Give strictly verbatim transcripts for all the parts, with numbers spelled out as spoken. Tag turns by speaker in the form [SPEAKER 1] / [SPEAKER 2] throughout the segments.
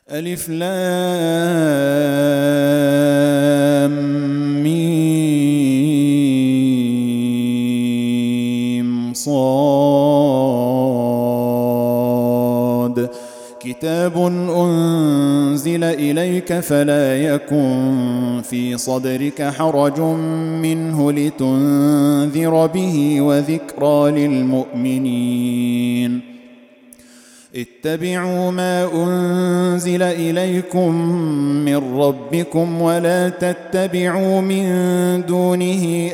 [SPEAKER 1] ألف لام ميم صاد كتاب أنزل إليك فلا يكن في صدرك حرج منه لتنذر به وذكرى للمؤمنين اتبعوا ما أنزل إليكم من ربكم ولا تتبعوا من دونه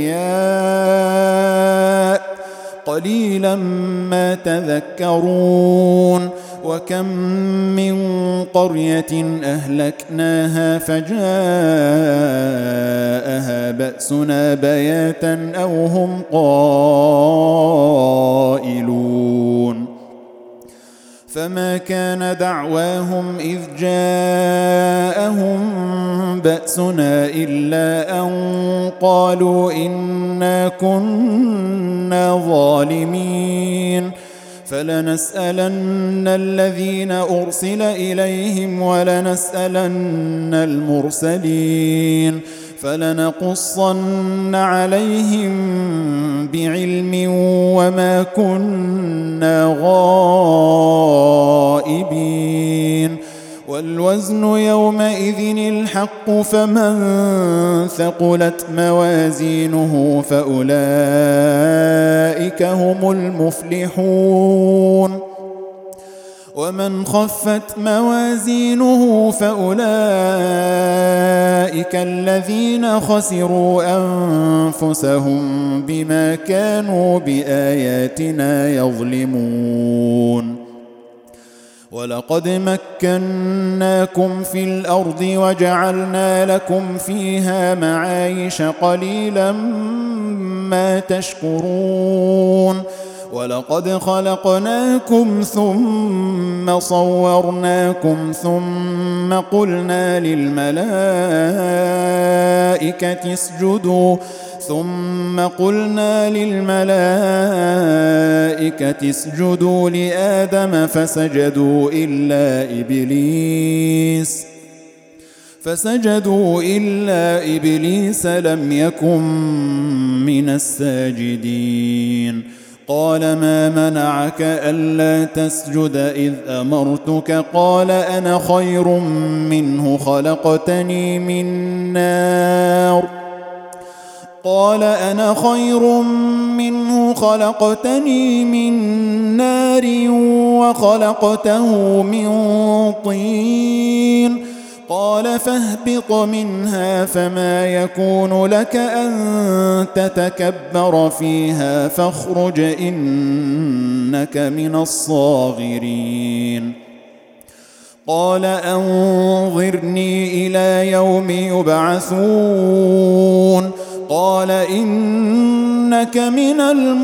[SPEAKER 1] أولياء قليلا ما تذكرون وكم من قرية أهلكناها فجاءها بأسنا بياتا أو هم قائلون فما كان دعواهم إذ جاءهم بأسنا إلا أن قالوا إنا كنا ظالمين فلنسألن الذين أرسل إليهم ولنسألن المرسلين فلنقصن عليهم بعلم وما كنا غائبين والوزن يومئذ الحق فمن ثقلت موازينه فأولئك هم المفلحون ومن خفت موازينه فأولئك الذين خسروا أنفسهم بما كانوا بآياتنا يظلمون ولقد مكناكم في الأرض وجعلنا لكم فيها معايش قليلا ما تشكرون ولقد خلقناكم ثم صورناكم ثم قلنا للملائكة اسجدوا ثم قلنا للملائكة اسجدوا لآدم فسجدوا إلا إبليس فسجدوا إلا إبليس لم يكن من الساجدين قال ما منعك ألا تسجد إذ أمرتك قال أنا خير منه خلقتني من نار قال أنا خير منه خلقتني من نار وخلقته من طين قال فاهبط منها فما يكون لك أن تتكبر فيها فاخرج إنك من الصاغرين قال أنظرني إلى يوم يبعثون قال إنك من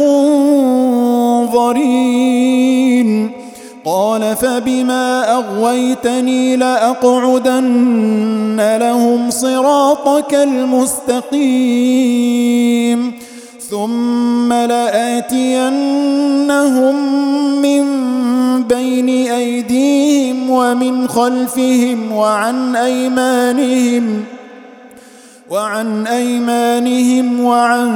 [SPEAKER 1] المنظرين قال فبما أغويتني لأقعدن لهم صراطك المستقيم ثم لآتينهم من بين أيديهم ومن خلفهم وعن أيمانهم وعن أيمانهم وعن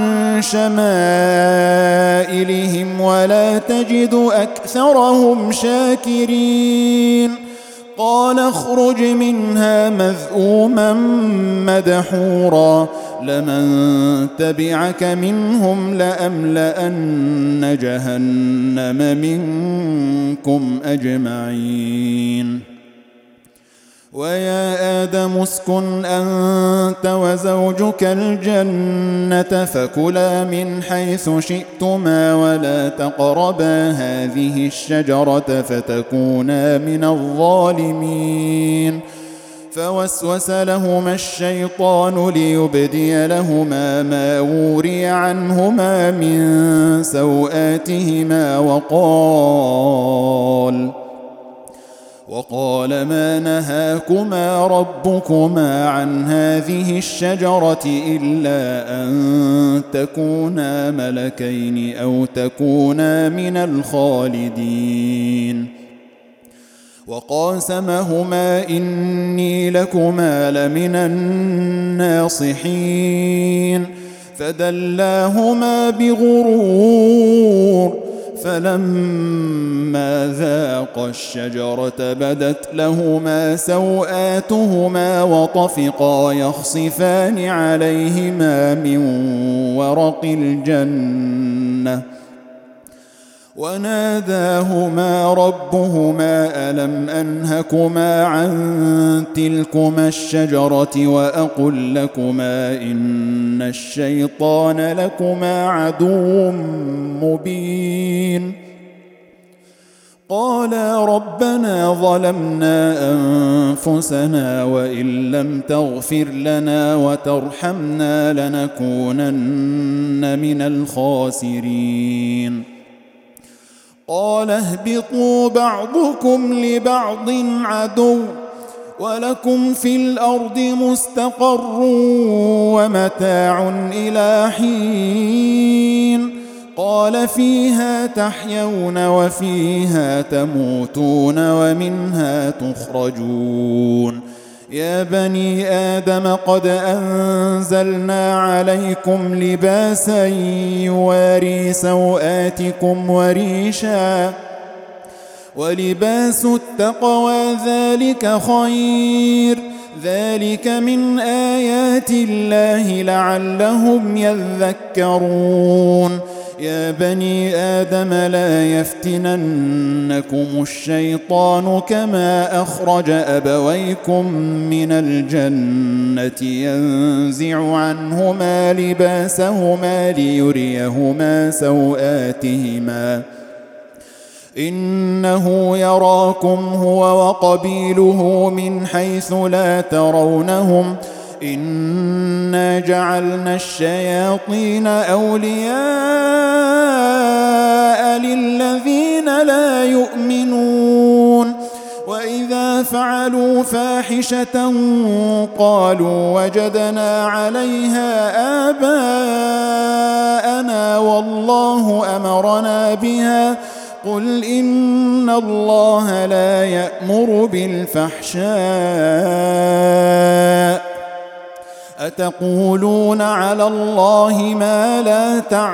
[SPEAKER 1] شمائلهم ولا تجد أكثرهم شاكرين قال اخرج منها مذءوما مدحورا لمن تبعك منهم لأملأن جهنم منكم أجمعين ويا آدم اسكن أنت وزوجك الجنة فكلا من حيث شئتما ولا تقربا هذه الشجرة فتكونا من الظالمين فوسوس لهما الشيطان ليبدي لهما ما وري عنهما من سوآتهما وقال وقال ما نهاكما ربكما عن هذه الشجرة إلا أن تكونا ملكين أو تكونا من الخالدين وقاسمهما إني لكما لمن الناصحين فدلاهما بغرور فلما ذاقا الشجرة بدت لهما سوآتهما وطفقا يخصفان عليهما من ورق الجنة وناداهما ربهما ألم أنهكما عن تلكما الشجرة وأقل لكما إن الشيطان لكما عدو مبين قالا ربنا ظلمنا أنفسنا وإن لم تغفر لنا وترحمنا لنكونن من الخاسرين قال اهبطوا بعضكم لبعض عدو ولكم في الأرض مستقر ومتاع إلى حين قال فيها تحيون وفيها تموتون ومنها تخرجون يا بني آدم قد أنزلنا عليكم لباسا يواري سوآتكم وريشا ولباس التقوى ذلك خير ذلك من آيات الله لعلهم يذكرون يا بني آدم لا يفتننكم الشيطان كما أخرج أبويكم من الجنة ينزع عنهما لباسهما ليريهما سوآتهما إنه يراكم هو وقبيله من حيث لا ترونهم إنا جعلنا الشياطين أولياء للذين لا يؤمنون وإذا فعلوا فاحشة قالوا وجدنا عليها آباءنا والله أمرنا بها قل إن الله لا يأمر بالفحشاء أتقولون على الله ما لا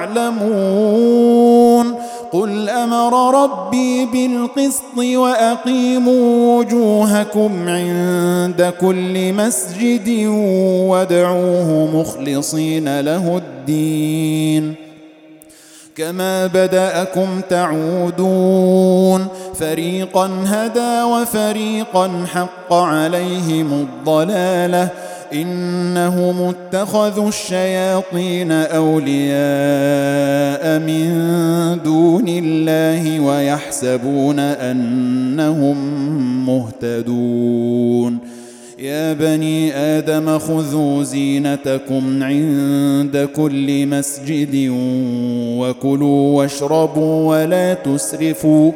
[SPEAKER 1] تعلمون قل أمر ربي بالقسط وأقيموا وجوهكم عند كل مسجد وادعوه مخلصين له الدين كما بدأكم تعودون فريقا هدى وفريقا حق عليهم الضلالة إنهم اتخذوا الشياطين أولياء من دون الله ويحسبون أنهم مهتدون يا بني آدم خذوا زينتكم عند كل مسجد وكلوا واشربوا ولا تسرفوا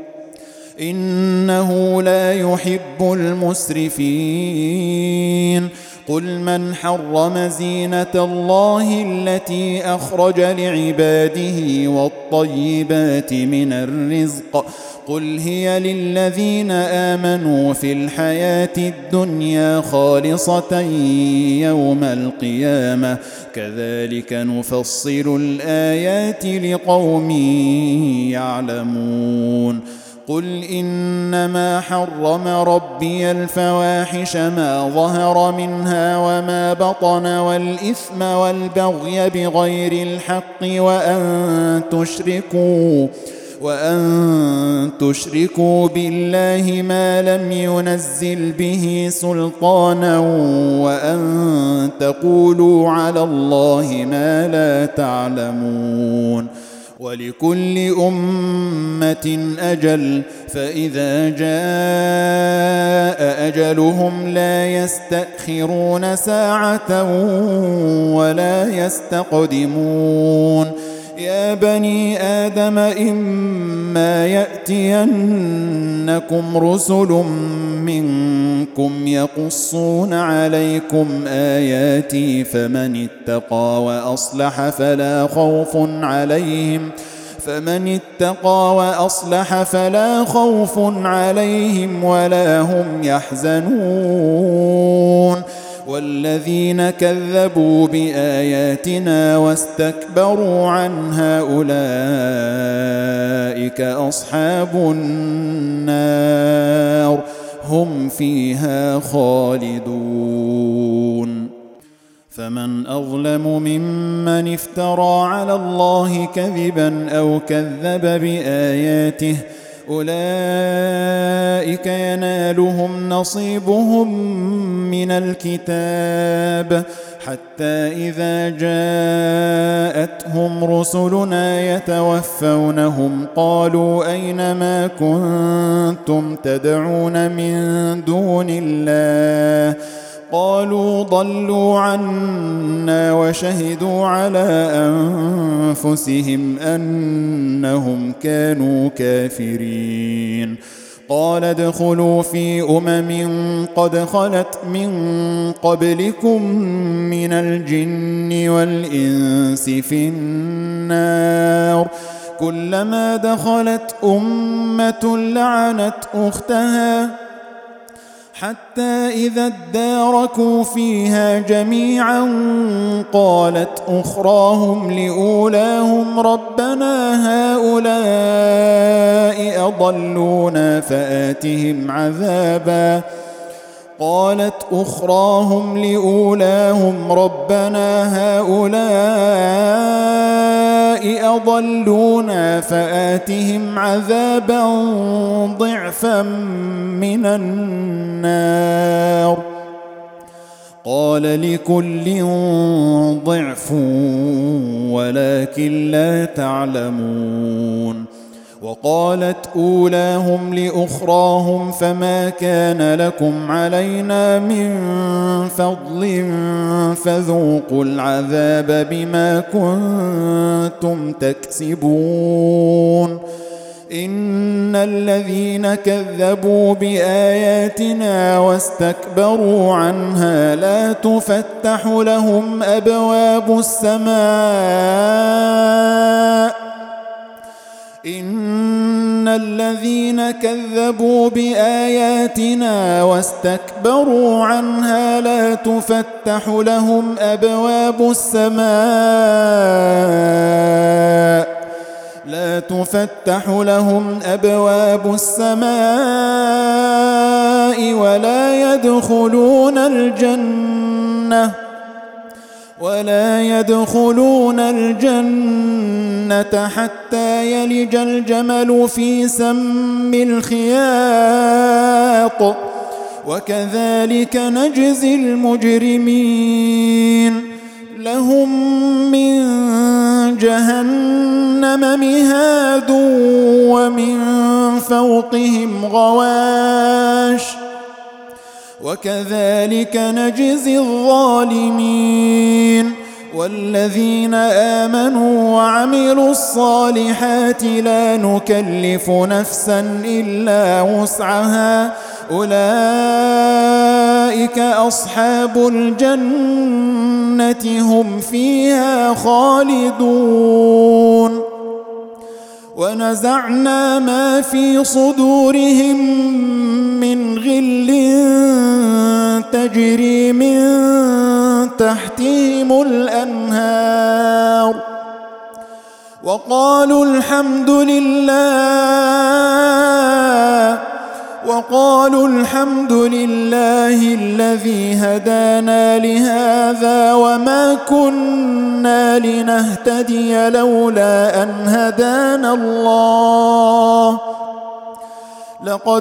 [SPEAKER 1] إنه لا يحب المسرفين قل من حرم زينة الله التي أخرج لعباده والطيبات من الرزق قل هي للذين آمنوا في الحياة الدنيا خالصة يوم القيامة كذلك نفصل الآيات لقوم يعلمون قل إنما حرم ربي الفواحش ما ظهر منها وما بطن والإثم والبغي بغير الحق وأن تشركوا وأن تشركوا بالله ما لم ينزل به سلطانا وأن تقولوا على الله ما لا تعلمون ولكل أمة أجل فإذا جاء أجلهم لا يستأخرون ساعة ولا يستقدمون يا بني آدم إما يأتينكم رسل منكم يقصون عليكم آياتي فمن اتقى وأصلح فلا خوف عليهم فمن اتقى وأصلح فلا خوف عليهم ولا هم يحزنون والذين كذبوا بآياتنا واستكبروا عنها أولئك أصحاب النار هم فيها خالدون فمن أظلم ممن افترى على الله كذبا أو كذب بآياته أولئك ينالهم نصيبهم من الكتاب حتى إذا جاءتهم رسلنا يتوفونهم قالوا أين ما كنتم تدعون من دون الله قالوا ضلوا عنا وشهدوا على أنفسهم أنهم كانوا كافرين قال ادخلوا في أمم قد خلت من قبلكم من الجن والإنس في النار كلما دخلت أمة لعنت أختها حتى إذا اداركوا فيها جميعا قالت أخراهم لأولاهم ربنا هؤلاء أضلونا فآتهم عذابا قالت أخراهم لأولاهم ربنا هؤلاء أضلونا فآتهم عذابا ضعفا من النار قال لكل ضعف ولكن لا تعلمون وقالت أولاهم لأخراهم فما كان لكم علينا من فضل فذوقوا العذاب بما كنتم تكسبون إن الذين كذبوا بآياتنا واستكبروا عنها لا تفتح لهم أبواب السماء إن الذين كذبوا بآياتنا واستكبروا عنها لا تفتح لهم أبواب السماء لا تفتح لهم أبواب السماء ولا يدخلون الجنة ولا يدخلون الجنة حتى يلج الجمل في سم الخياط وكذلك نجزي المجرمين لهم من جهنم مهاد ومن فوقهم غواش وكذلك نجزي الظالمين والذين آمنوا وعملوا الصالحات لا نكلف نفسا إلا وسعها أولئك أصحاب الجنة هم فيها خالدون ونزعنا ما في صدورهم من غل تجري من تحتهم الأنهار وقالوا الحمد لله وقالوا الحمد لله الذي هدانا لهذا وما كنا لنهتدي لولا أن هدانا الله لقد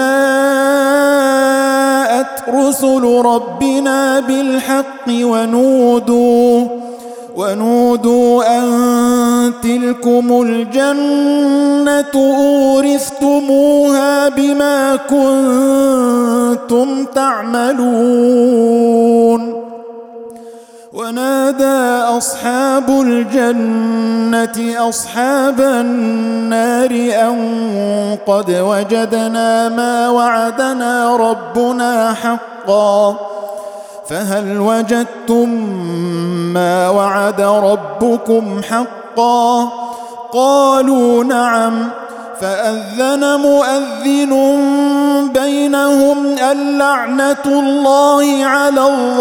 [SPEAKER 1] جاءت رسل ربنا بالحق ونودوا ونودوا أن تلكم الجنة أورثتموها بما كنتم تعملون ونادى أصحاب الجنة أصحاب النار أن قد وجدنا ما وعدنا ربنا حقا فهل وجدتم ما وعد ربكم حقا قالوا نعم. فأذن مؤذن بينهم اللعنة الله على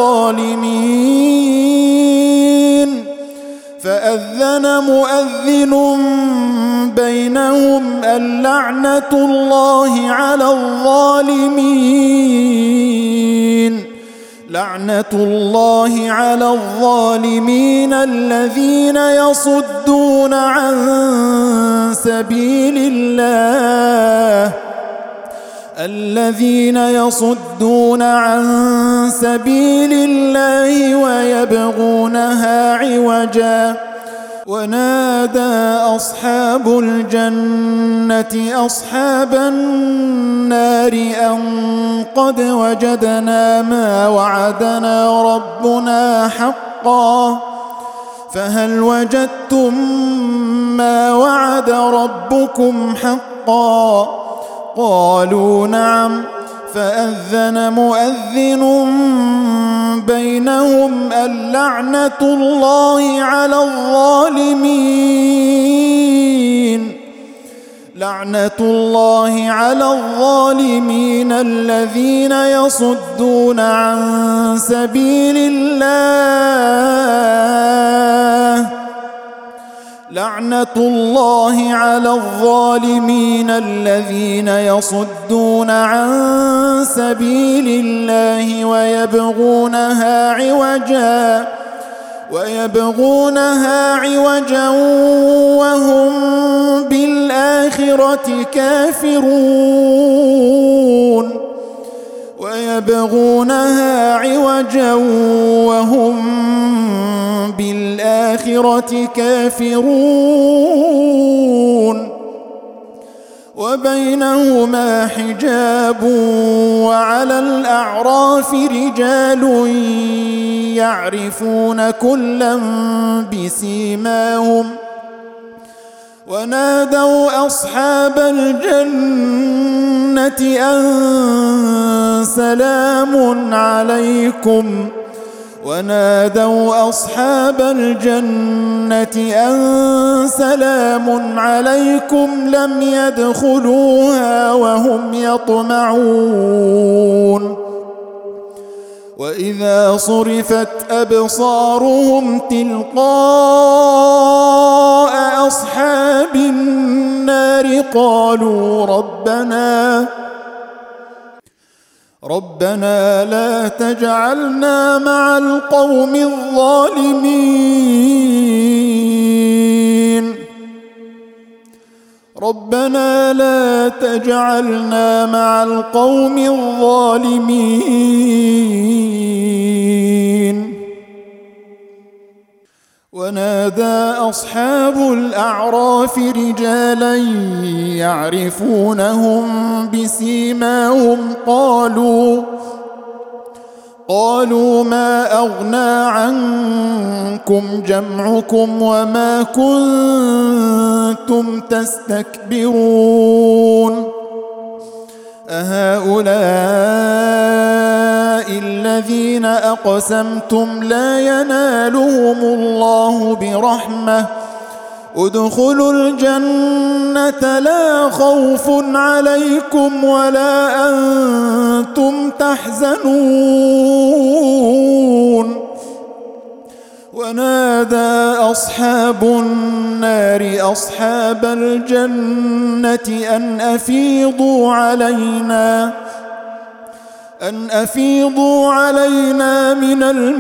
[SPEAKER 1] الظالمين فأذن مؤذن بينهم اللعنة الله على الظالمين لعنة الله على الظالمين الذين يصدون عن سبيل الله الذين يصدون عن سبيل الله ويبغونها عوجا. ونادى أصحاب الجنة أصحاب النار أن قد وجدنا ما وعدنا ربنا حقا فهل وجدتم ما وعد ربكم حقا؟ قالوا نعم. فأذن مؤذن بينهم اللعنة الله على الظالمين لعنة الله على الظالمين الذين يصدون عن سبيل الله لعنة الله على الظالمين الذين يصدون عن سبيل الله ويبغونها عوجا ويبغونها عوجا وهم بالآخرة كافرون ويبغونها عوجا وهم بالآخرة كافرون وبينهما حجاب وعلى الأعراف رجال يعرفون كلا بسيماهم ونادوا أصحاب الجنة أن سلام عليكم ونادوا أصحاب الجنة أن سلام عليكم لم يدخلوها وهم يطمعون. وإذا صرفت أبصارهم تلقاء أصحاب النار قالوا ربنا ربنا لا تجعلنا مع القوم الظالمين ربنا لا تجعلنا مع القوم الظالمين. ونادى أصحاب الأعراف رجالا يعرفونهم بسيماهم قالوا قالوا ما أغنى عنكم جمعكم وما كنتم تستكبرون أهؤلاء الذين أقسمتم لا ينالهم الله برحمة ادخلوا الجنة لا خوف عليكم ولا أنتم تحزنون. ونادى أصحاب النار أصحاب الجنة أن أفيضوا علينا أن أفيضوا علينا من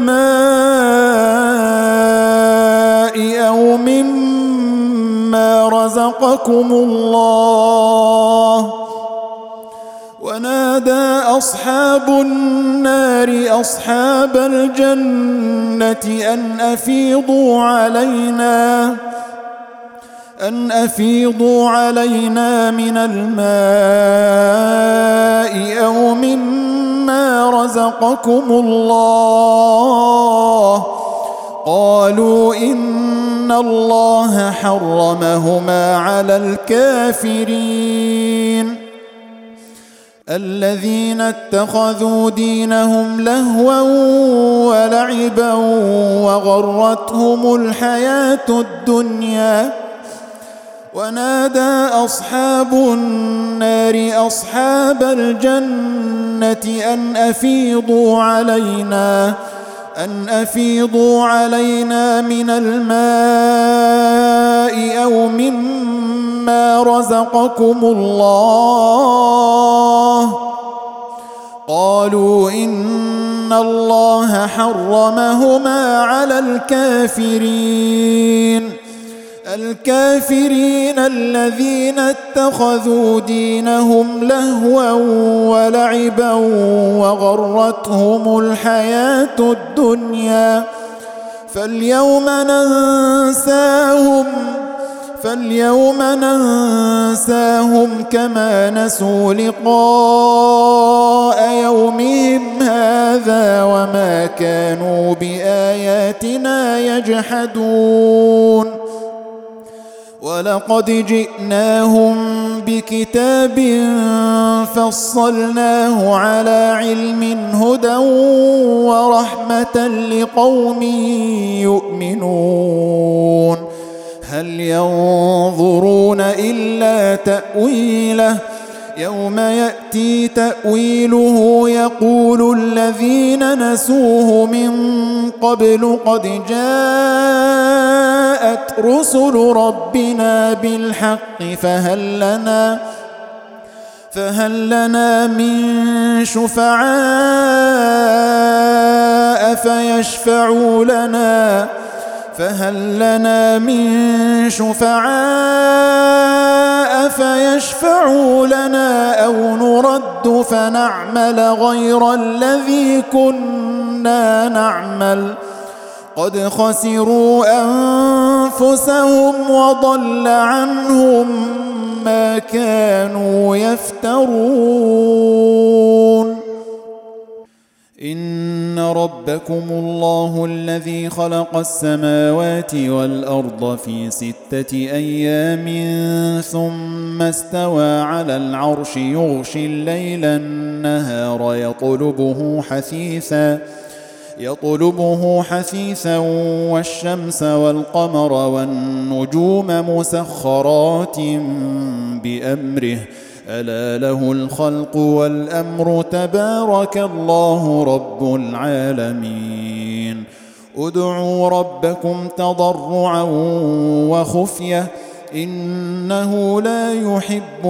[SPEAKER 1] الماء أو مما رزقكم الله. ونادى أصحاب النار أصحاب الجنة أن أفيضوا علينا أن أفيضوا علينا من الماء أو مما رزقكم الله. قالوا إن الله حرمهما على الكافرين الذين اتخذوا دينهم لهوا ولعبا وغرتهم الحياة الدنيا ونادى أصحاب النار أصحاب الجنة أن أفيضوا علينا أن أفيضوا علينا من الماء أو مما رزقكم الله. قالوا إن الله حرمهما على الكافرين الكافرين الذين اتخذوا دينهم لهوا ولعبا وغرتهم الحياة الدنيا فاليوم ننساهم فاليوم ننساهم كما نسوا لقاء يومهم هذا وما كانوا بآياتنا يجحدون. ولقد جئناهم بكتاب فصلناه على علم هدى ورحمة لقوم يؤمنون. هل ينظرون إلا تأويله يوم يأتي تأويله يقول الذين نسوه من قبل قد جاءت رسل ربنا بالحق فهل لنا فهل لنا من شفعاء فيشفعوا لنا فهل لنا من شفعاء فيشفعوا لنا أو نرد فنعمل غير الذي كنا نعمل قد خسروا أنفسهم وضل عنهم ما كانوا يفترون. إن ربكم الله الذي خلق السماوات والأرض في ستة أيام ثم استوى على العرش يغشي الليل النهار يطلبه حثيثا يطلبه حثيثا والشمس والقمر والنجوم مسخرات بأمره ألا له الخلق والأمر تبارك الله رب العالمين. ادعوا ربكم تضرعا وخفية إنه لا يحب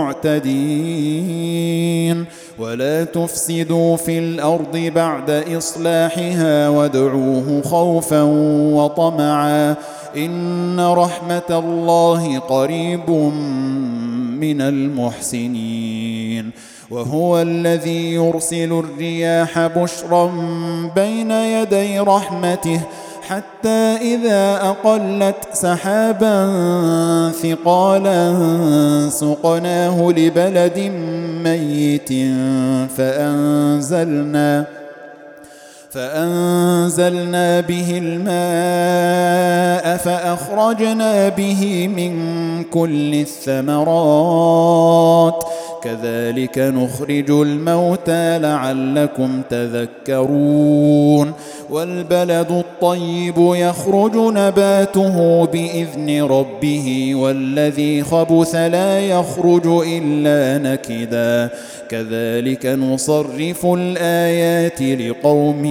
[SPEAKER 1] المعتدين. ولا تفسدوا في الأرض بعد إصلاحها وادعوه خوفا وطمعا إن رحمة الله قريب من المحسنين. وهو الذي يرسل الرياح بشرا بين يدي رحمته حتى إذا أقلت سحابا ثقالا سقناه لبلد ميت فأنزلنا فأنزلنا به الماء فأخرجنا به من كل الثمرات كذلك نخرج الموتى لعلكم تذكرون. والبلد الطيب يخرج نباته بإذن ربه والذي خبث لا يخرج إلا نكدا كذلك نصرف الآيات لقوم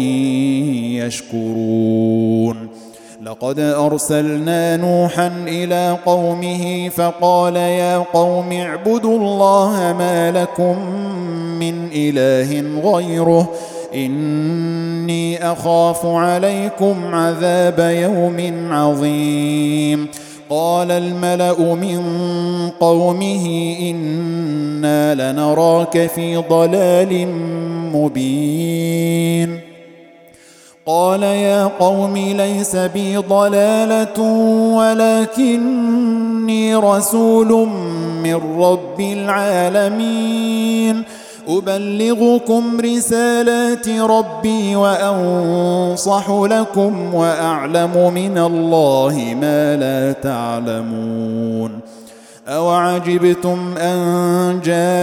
[SPEAKER 1] يشكرون. لقد أرسلنا نوحا إلى قومه فقال يا قوم اعبدوا الله ما لكم من إله غيره إني أخاف عليكم عذاب يوم عظيم. قال الملأ من قومه إنا لنراك في ضلال مبين. قال يا قوم ليس بي ضلالة ولكني رسول من رب العالمين أبلغكم رسالات ربي وأنصح لكم وأعلم من الله ما لا تعلمون. أوعجبتم أن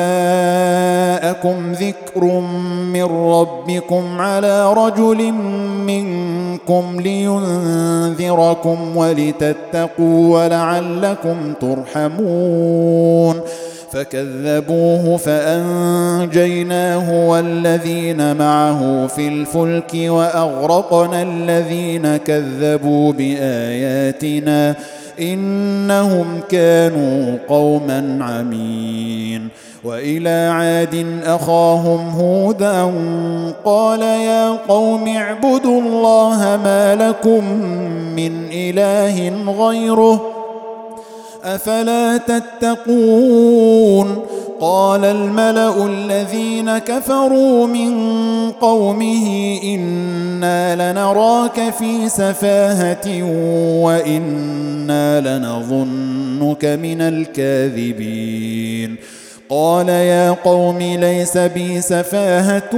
[SPEAKER 1] جاءكم ذكر من ربكم على رجل منكم لينذركم ولتتقوا ولعلكم ترحمون فكذبوه فأنجيناه والذين معه في الفلك وأغرقنا الذين كذبوا بآياتنا إنهم كانوا قوما عمين. وإلى عاد أخاهم هودا قال يا قوم اعبدوا الله ما لكم من إله غيره أفلا تتقون. قال الملأ الذين كفروا من قومه إنا لنراك في سفاهة وإنا لنظنك من الكاذبين. قال يا قوم ليس بي سفاهة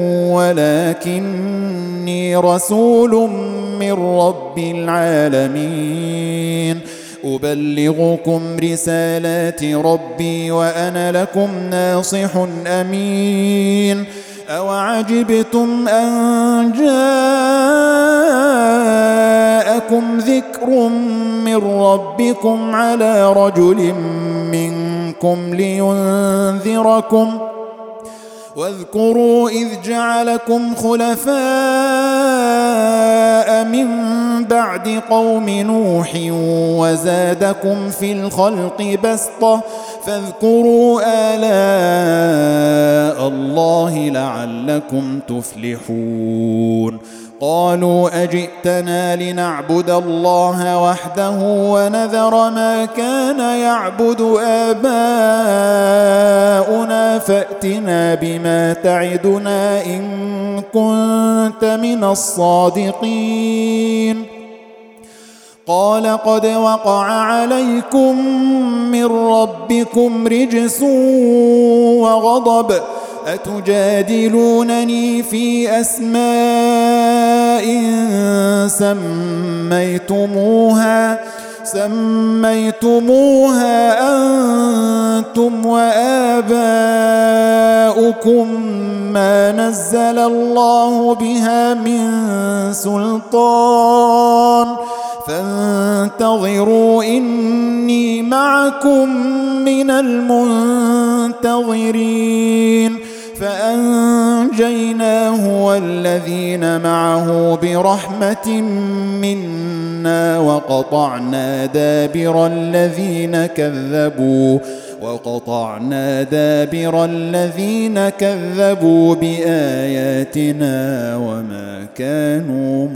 [SPEAKER 1] ولكني رسول من رب العالمين أبلغكم رسالات ربي وأنا لكم ناصح أمين. أوعجبتم أن جاءكم ذكر من ربكم على رجل منكم لينذركم واذكروا إذ جعلكم خلفاء من بعد قوم نوح وزادكم في الخلق بسطة فاذكروا آلاء الله لعلكم تفلحون. قالوا أجئتنا لنعبد الله وحده ونذر ما كان يعبد آباؤنا فأتنا بما تعدنا إن كنت من الصادقين. قال قد وقع عليكم من ربكم رجس وغضب أتجادلونني في أسماء سميتموها سميتموها أنتم وآباؤكم ما نزل الله بها من سلطان فانتظروا إني معكم من المنتظرين. فأنجيناه والذين معه برحمة منا وقطعنا دابر الذين كذبوا وقطعنا دابر الذين كذبوا بآياتنا وما كانوا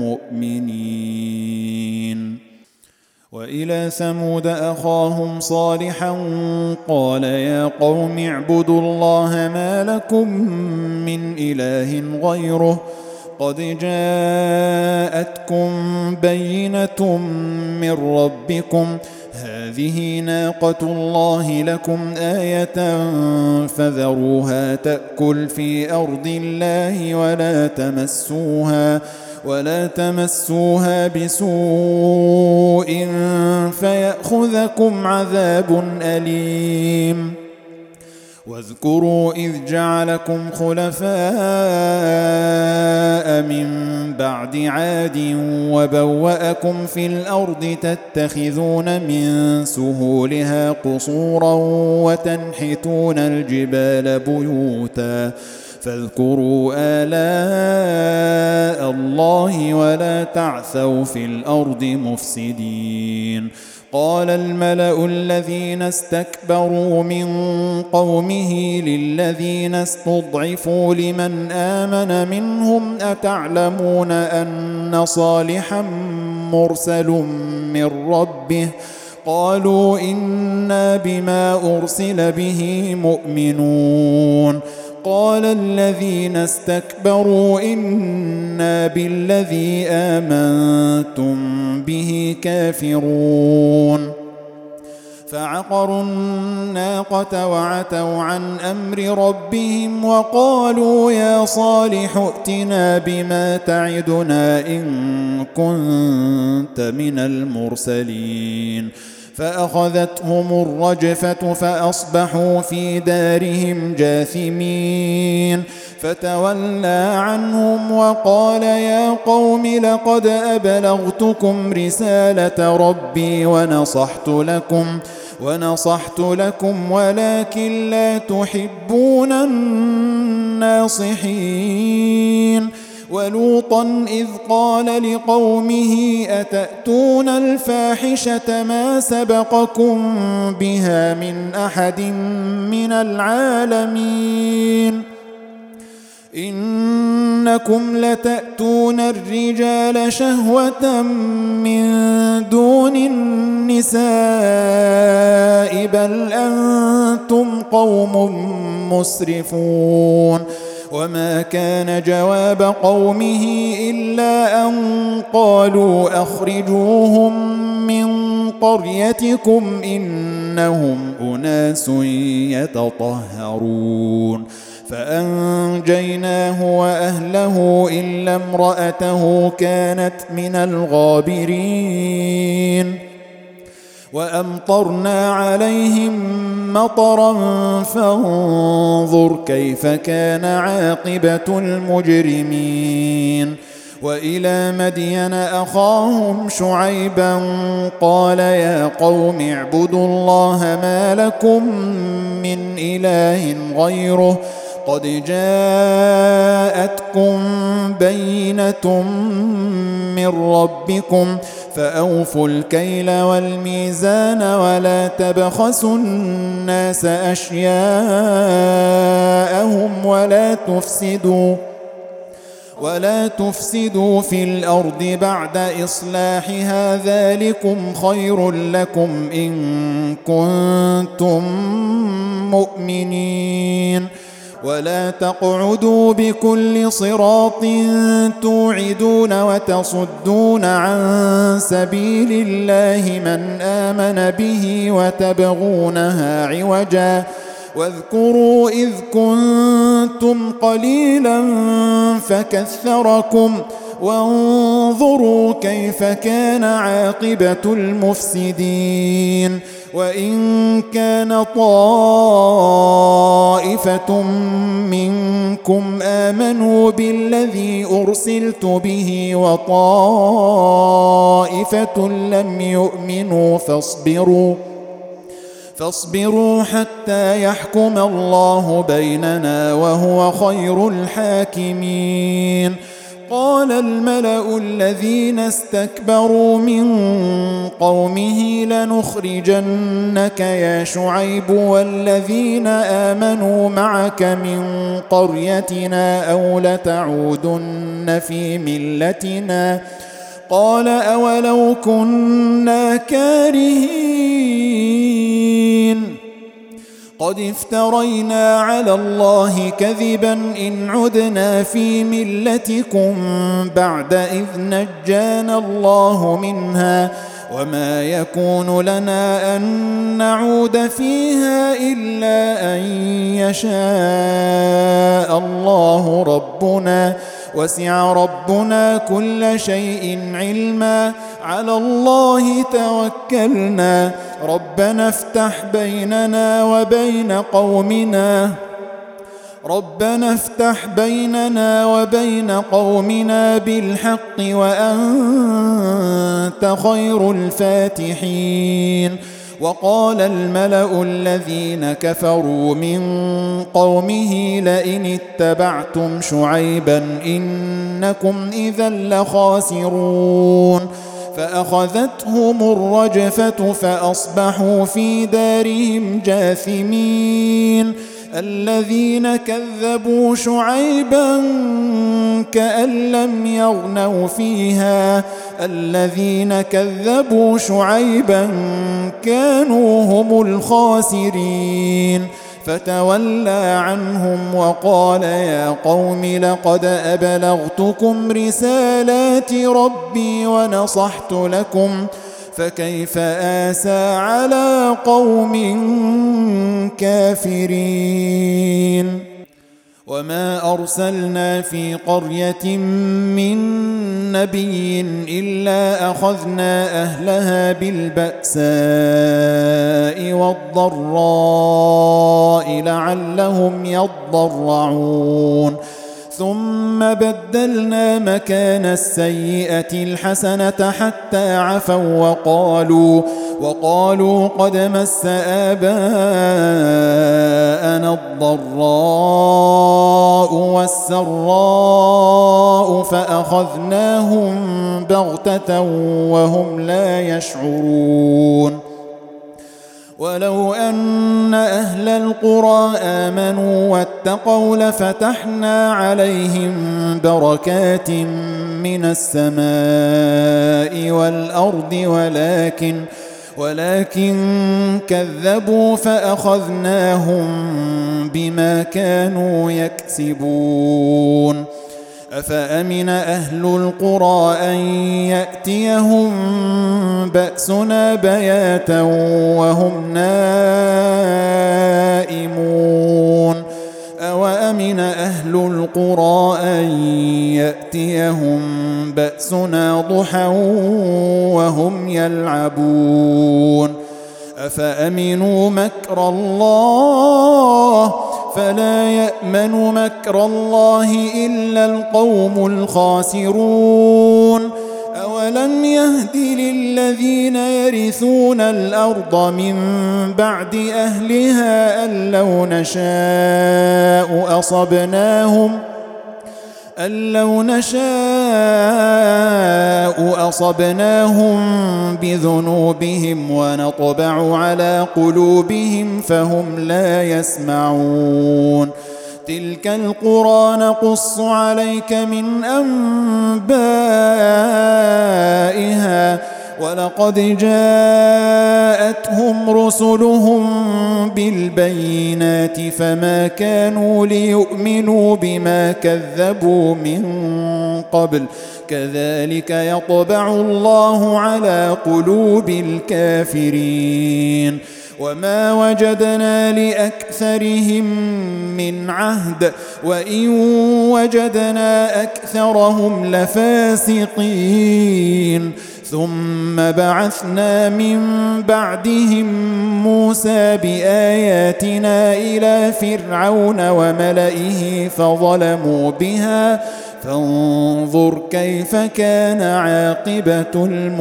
[SPEAKER 1] مؤمنين. وإلى ثمود أخاهم صالحا قال يا قوم اعبدوا الله ما لكم من إله غيره قد جاءتكم بينة من ربكم هذه ناقة الله لكم آية فذروها تأكل في أرض الله ولا تمسوها ولا تمسوها بسوء فيأخذكم عذاب أليم. واذكروا إذ جعلكم خلفاء من بعد عاد وبوأكم في الأرض تتخذون من سهولها قصورا وتنحتون الجبال بيوتا فاذكروا آلاء الله ولا تعثوا في الأرض مفسدين. قال الملأ الذين استكبروا من قومه للذين استضعفوا لمن آمن منهم أتعلمون أن صالحا مرسل من ربه قالوا إنا بما أرسل به مؤمنون. قال الذين استكبروا إنا بالذي آمنتم به كافرون. فعقروا الناقة وعتوا عن أمر ربهم وقالوا يا صالح ائتنا بما تعدنا إن كنت من المرسلين. فأخذتهم الرجفة فأصبحوا في دارهم جاثمين فتولى عنهم وقال يا قوم لقد أبلغتكم رسالة ربي ونصحت لكم ونصحت لكم ولكن لا تحبون الناصحين ولوطا إذ قال لقومه أتأتون الفاحشة ما سبقكم بها من أحد من العالمين إنكم لتأتون الرجال شهوة من دون النساء بل أنتم قوم مسرفون وما كان جواب قومه إلا أن قالوا أخرجوهم من قريتكم إنهم أناس يتطهرون فأنجيناه وأهله إلا امرأته كانت من الغابرين وأمطرنا عليهم مطرا فانظر كيف كان عاقبة المجرمين وإلى مدين أخاهم شعيبا قال يا قوم اعبدوا الله ما لكم من إله غيره قد جاءتكم بينة من ربكم فأوفوا الكيل والميزان ولا تبخسوا الناس أشياءهم ولا تفسدوا ولا تفسدوا في الأرض بعد إصلاحها ذلكم خير لكم إن كنتم مؤمنين ولا تقعدوا بكل صراط توعدون وتصدون عن سبيل الله من آمن به وتبغونها عوجا واذكروا إذ كنتم قليلا فكثركم وانظروا كيف كان عاقبة المفسدين وإن كان طائفة منكم آمنوا بالذي أرسلت به وطائفة لم يؤمنوا فاصبروا فاصبروا حتى يحكم الله بيننا وهو خير الحاكمين قال الملأ الذين استكبروا من قومه لنخرجنك يا شعيب والذين آمنوا معك من قريتنا أو لتعودن في ملتنا قال أولو كنا كارهين قد افترينا على الله كذبا إن عدنا في ملتكم بعد إذ نجانا الله منها وما يكون لنا أن نعود فيها إلا أن يشاء الله ربنا وسع ربنا كل شيء علما على الله توكلنا ربنا افتح بيننا وبين قومنا ربنا افتح بيننا وبين قومنا بالحق وأنت خير الفاتحين وقال الملأ الذين كفروا من قومه لئن اتبعتم شعيبا إنكم إذا لخاسرون فأخذتهم الرجفة فأصبحوا في دارهم جاثمين الذين كذبوا شعيبا كأن لم يغنوا فيها الذين كذبوا شعيبا كانوا هم الخاسرين فتولى عنهم وقال يا قوم لقد أبلغتكم رسالات ربي ونصحت لكم فكيف آسى على قوم كافرين وما أرسلنا في قرية من نبي إلا أخذنا أهلها بالبأساء والضراء لعلهم يضرعون ثم بدلنا مكان السيئة الحسنة حتى عفوا وقالوا وقالوا قد مس آباءنا الضراء والسراء فأخذناهم بغتة وهم لا يشعرون ولو أن أهل القرى آمنوا واتقوا لفتحنا عليهم بركات من السماء والأرض ولكن ولكن كذبوا فأخذناهم بما كانوا يكسبون أفأمن أهل القرى أن يأتيهم بأسنا بياتا وهم نائمون أوأمن أهل القرى أن يأتيهم بأسنا ضحى وهم يلعبون أفأمنوا مكر الله فلا يأمن مكر الله إلا القوم الخاسرون أولم يهد للذين يرثون الأرض من بعد أهلها أن لو نشاء أصبناهم أن لو نشاء أصبناهم بذنوبهم ونطبع على قلوبهم فهم لا يسمعون تلك القرى نقص عليك من أنبائها ولقد جاءتهم رسلهم بالبينات فما كانوا ليؤمنوا بما كذبوا من قبل كذلك يطبع الله على قلوب الكافرين وما وجدنا لأكثرهم من عهد وإن وجدنا أكثرهم لفاسقين ثم بعثنا من بعدهم موسى بآياتنا إلى فرعون وملئه فظلموا بها فانظر كيف كان عاقبة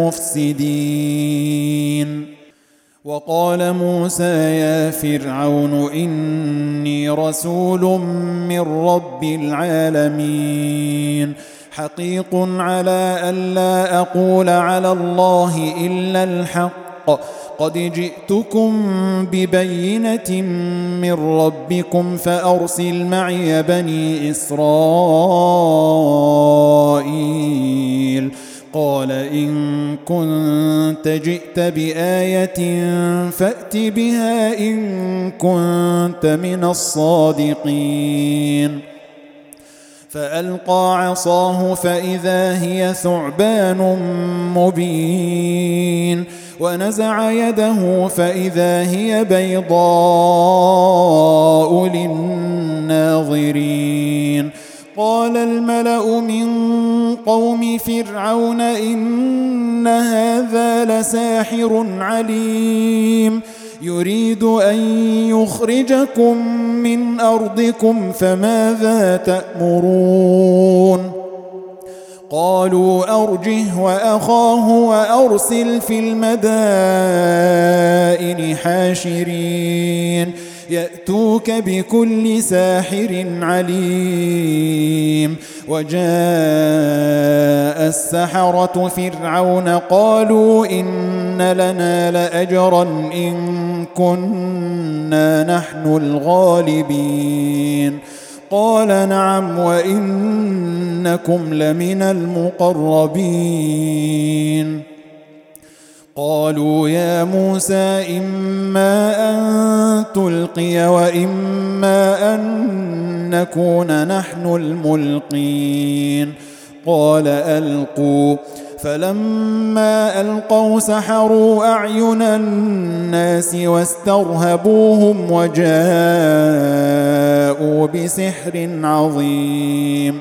[SPEAKER 1] المفسدين وقال موسى يا فرعون إني رسول من رب العالمين حقيق على ألا أقول على الله إلا الحق قد جئتكم ببينة من ربكم فأرسل معي بني إسرائيل قال إن كنت جئت بآية فأت بها إن كنت من الصادقين فألقى عصاه فإذا هي ثعبان مبين ونزع يده فإذا هي بيضاء للناظرين قال الملأ من قوم فرعون إن هذا لساحر عليم يريد أن يخرجكم من أرضكم فماذا تأمرون قالوا أرجه وأخاه وأرسل في المدائن حاشرين يأتوك بكل ساحر عليم وجاء السحرة فرعون قالوا إن لنا لأجرا إن كنا نحن الغالبين قال نعم وإنكم لمن المقربين قالوا يا موسى إما أن تلقي وإما أن نكون نحن الملقين قال ألقوا فلما ألقوا سحروا أعين الناس واسترهبوهم وجاءوا بسحر عظيم.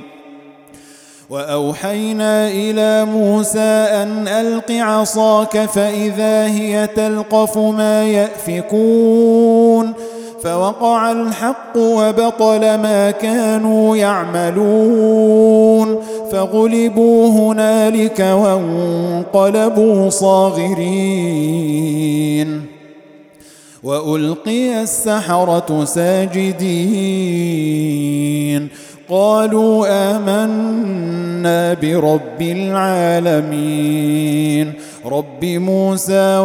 [SPEAKER 1] وأوحينا إلى موسى أن ألق عصاك فإذا هي تلقف ما يأفكون فوقع الحق وبطل ما كانوا يعملون فغلبوا هنالك وانقلبوا صاغرين وألقي السحرة ساجدين قالوا آمنا برب العالمين رب موسى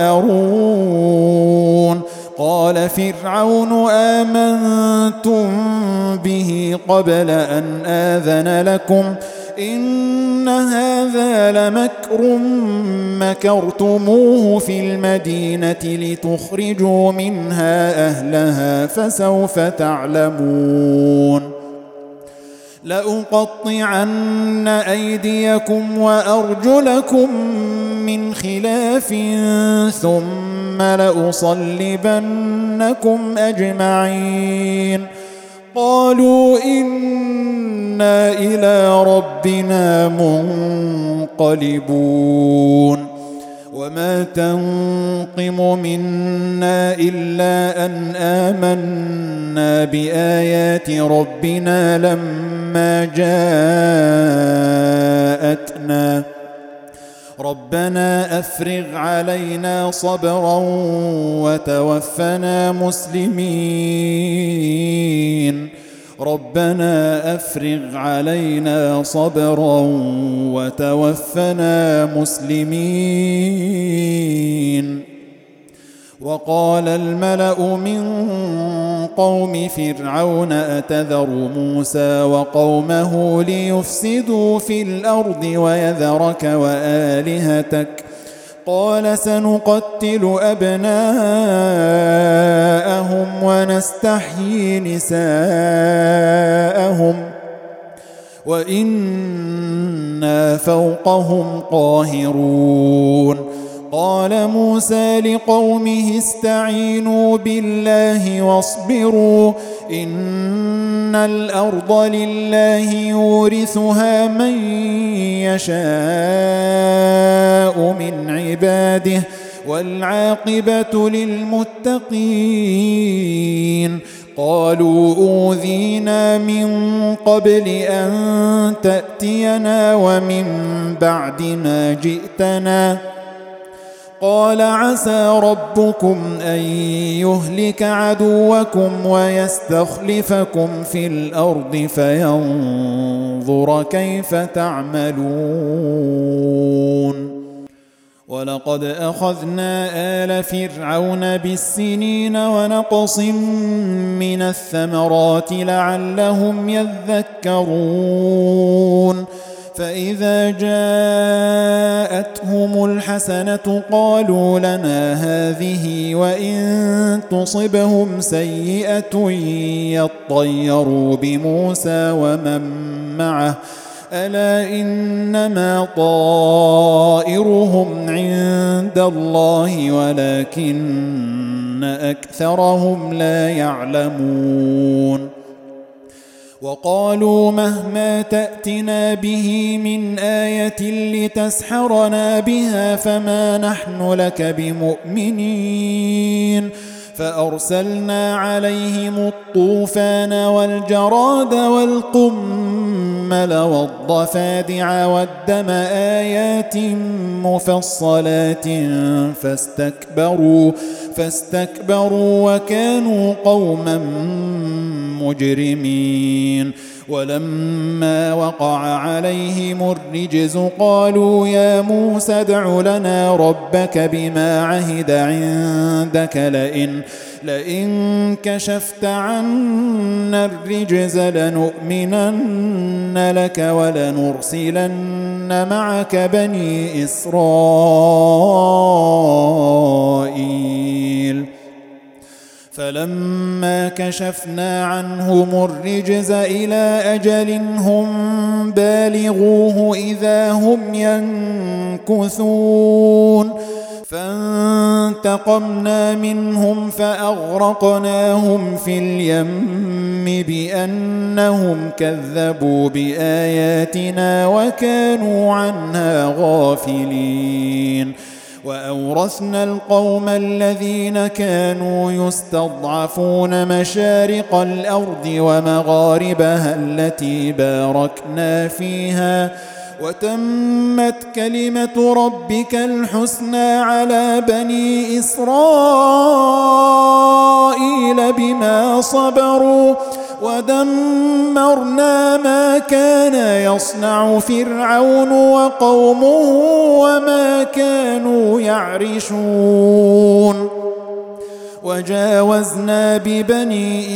[SPEAKER 1] وهارون. قال فرعون آمنتم به قبل أن آذن لكم إن هذا لمكر مكرتموه في المدينة لتخرجوا منها أهلها فسوف تعلمون لأقطعن أيديكم وأرجلكم من خلاف ثم لأصلبنكم أجمعين قالوا إنا إلى ربنا منقلبون. وما تنقم منا إلا أن آمنا بآيات ربنا لما جاءتنا ربنا أفرغ علينا صبرا وتوفنا مسلمين ربنا أفرغ علينا صبرا وتوفنا مسلمين. وقال الملأ من قوم فرعون أتذر موسى وقومه ليفسدوا في الأرض ويذرك وآلهتك قال سنقتل أبناءهم ونستحيي نساءهم وإنا فوقهم قاهرون. قال موسى لقومه استعينوا بالله واصبروا إن الأرض لله يورثها من يشاء من عباده والعاقبة للمتقين. قالوا أوذينا من قبل أن تأتينا ومن بعد ما جئتنا قال عسى ربكم أن يهلك عدوكم ويستخلفكم في الأرض فينظر كيف تعملون. ولقد أخذنا آل فرعون بالسنين ونقص من الثمرات لعلهم يذكرون فإذا جاءتهم الحسنة قالوا لنا هذه وإن تصبهم سيئة يطيروا بموسى ومن معه ألا إنما طائرهم عند الله ولكن أكثرهم لا يعلمون. وقالوا مهما تأتنا به من آية لتسحرنا بها فما نحن لك بمؤمنين فأرسلنا عليهم الطوفان والجراد والقمل والضفادع والدم آيات مفصلات فاستكبروا فاستكبروا وكانوا قوما مجرمين. ولما وقع عليهم الرجز قالوا يا موسى ادع لنا ربك بما عهد عندك لئن لئن كشفت عنا الرجز لنؤمنن لك ولنرسلن معك بني إسرائيل فلما كشفنا عنهم الرجز إلى أجل هم بالغوه إذا هم ينكثون فانتقمنا منهم فأغرقناهم في اليم بأنهم كذبوا بآياتنا وكانوا عنها غافلين وأورثنا القوم الذين كانوا يستضعفون مشارق الأرض ومغاربها التي باركنا فيها وتمت كلمة ربك الحسنى على بني إسرائيل بما صبروا ودمرنا ما كان يصنع فرعون وقومه وما كانوا يعرشون وجاوزنا ببني